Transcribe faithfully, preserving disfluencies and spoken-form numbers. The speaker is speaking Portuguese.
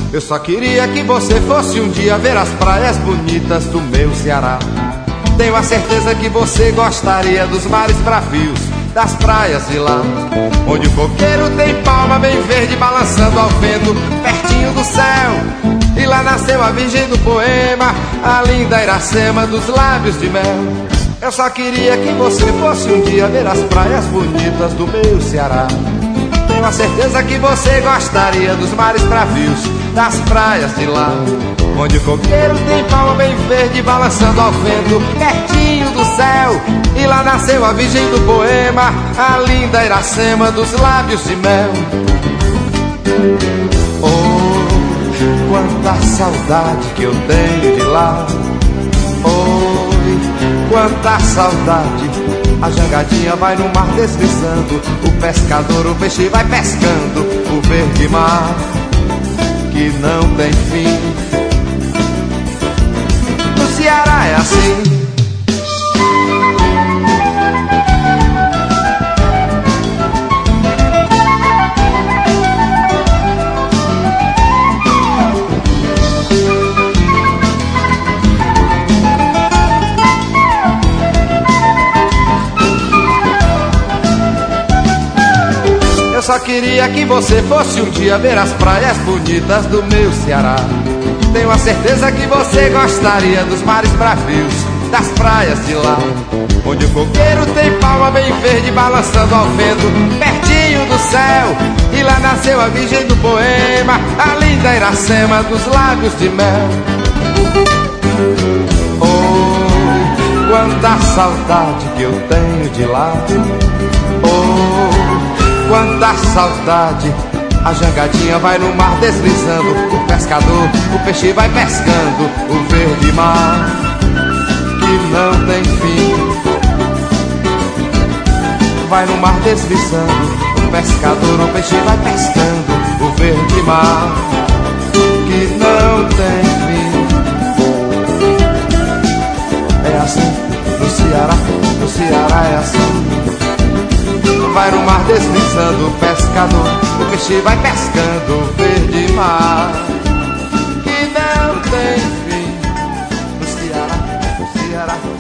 Eu só queria que você fosse um dia ver as praias bonitas do meu Ceará. Tenho a certeza que você gostaria dos mares bravios, das praias de lá, onde o coqueiro tem palma bem verde balançando ao vento, pertinho do céu. E lá nasceu a virgem do poema, a linda Iracema dos lábios de mel. Eu só queria que você fosse um dia ver as praias bonitas do meu Ceará. Tenho a certeza que você gostaria dos mares bravios, das praias de lá, onde o coqueiro tem palma bem verde balançando ao vento, pertinho do céu. E lá nasceu a virgem do poema, a linda Iracema dos lábios de mel. Oh, quanta saudade que eu tenho de lá. Oi, quanta saudade. A jangadinha vai no mar deslizando, o pescador, o peixe vai pescando, o verde mar que não tem fim. No Ceará é assim. Eu só queria que você fosse um dia ver as praias bonitas do meu Ceará. Tenho a certeza que você gostaria dos mares bravios, das praias de lá, onde o coqueiro tem palma bem verde balançando ao vento, pertinho do céu. E lá nasceu a virgem do poema, a linda Iracema dos lábios de mel. Oh, quanta saudade que eu tenho de lá. Oh, quanta saudade. A jangadinha vai no mar deslizando, o pescador, o peixe vai pescando, o verde mar que não tem fim. Vai no mar deslizando, o pescador, o peixe vai pescando, o verde mar que não tem fim. É assim, no Ceará, no Ceará é assim. Vai no mar deslizando o pescador, o peixe vai pescando o verde mar que não tem fim. No Ceará, no Ceará.